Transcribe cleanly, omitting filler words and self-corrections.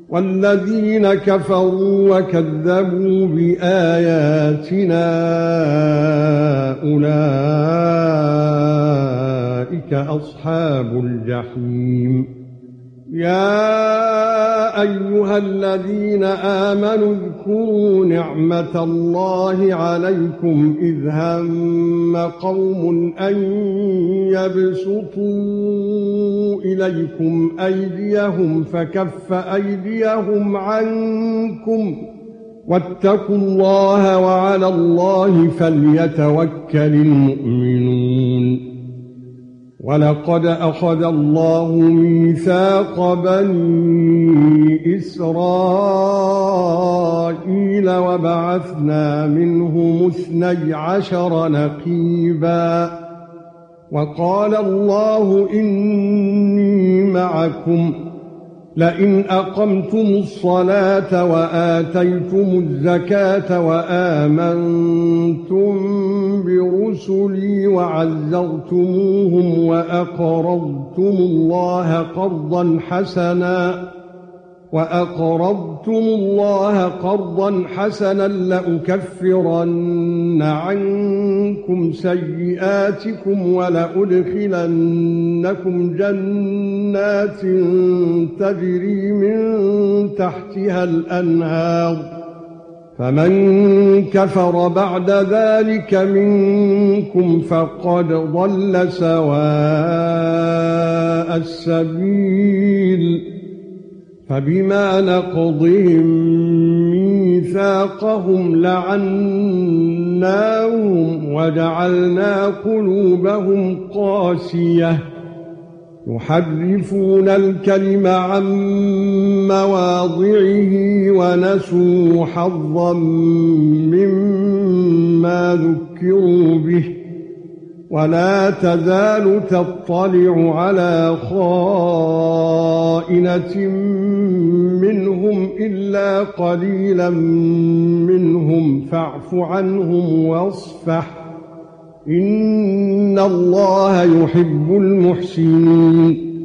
والذين كفروا وكذبوا بآياتنا أولئك أصحاب الجحيم. يا أيها الذين آمنوا اذكروا نعمة الله عليكم إذ هم قوم أن يبسطوا إليكم أيديهم فكف أيديهم عنكم واتقوا الله وعلى الله فليتوكل المؤمنون. ولقد أخذ الله ميثاق بني إسرائيل وبعثنا منهم 12 نقيبا وقال الله إني معكم لئن أقمتم الصلاة وآتيتم الزكاة وآمنتم برسلي وعزرتموهم وأقرضتم الله قرضا حسنا لأكفرن عنكم سيئاتكم ولأدخلنكم جنات تجري من تحتها الأنهار فمن كفر بعد ذلك منكم فقد ضل سواء السبيل. فبما نقضهم ميثاقهم لعناهم وجعلنا قلوبهم قاسية يحرفون الكلم عن مواضعه ونسوا حظا مما ذكروا به ولا تزال تطلع على خائنة منهم إلا قليلا منهم فاعف عنهم واصفح إن الله يحب المحسنين.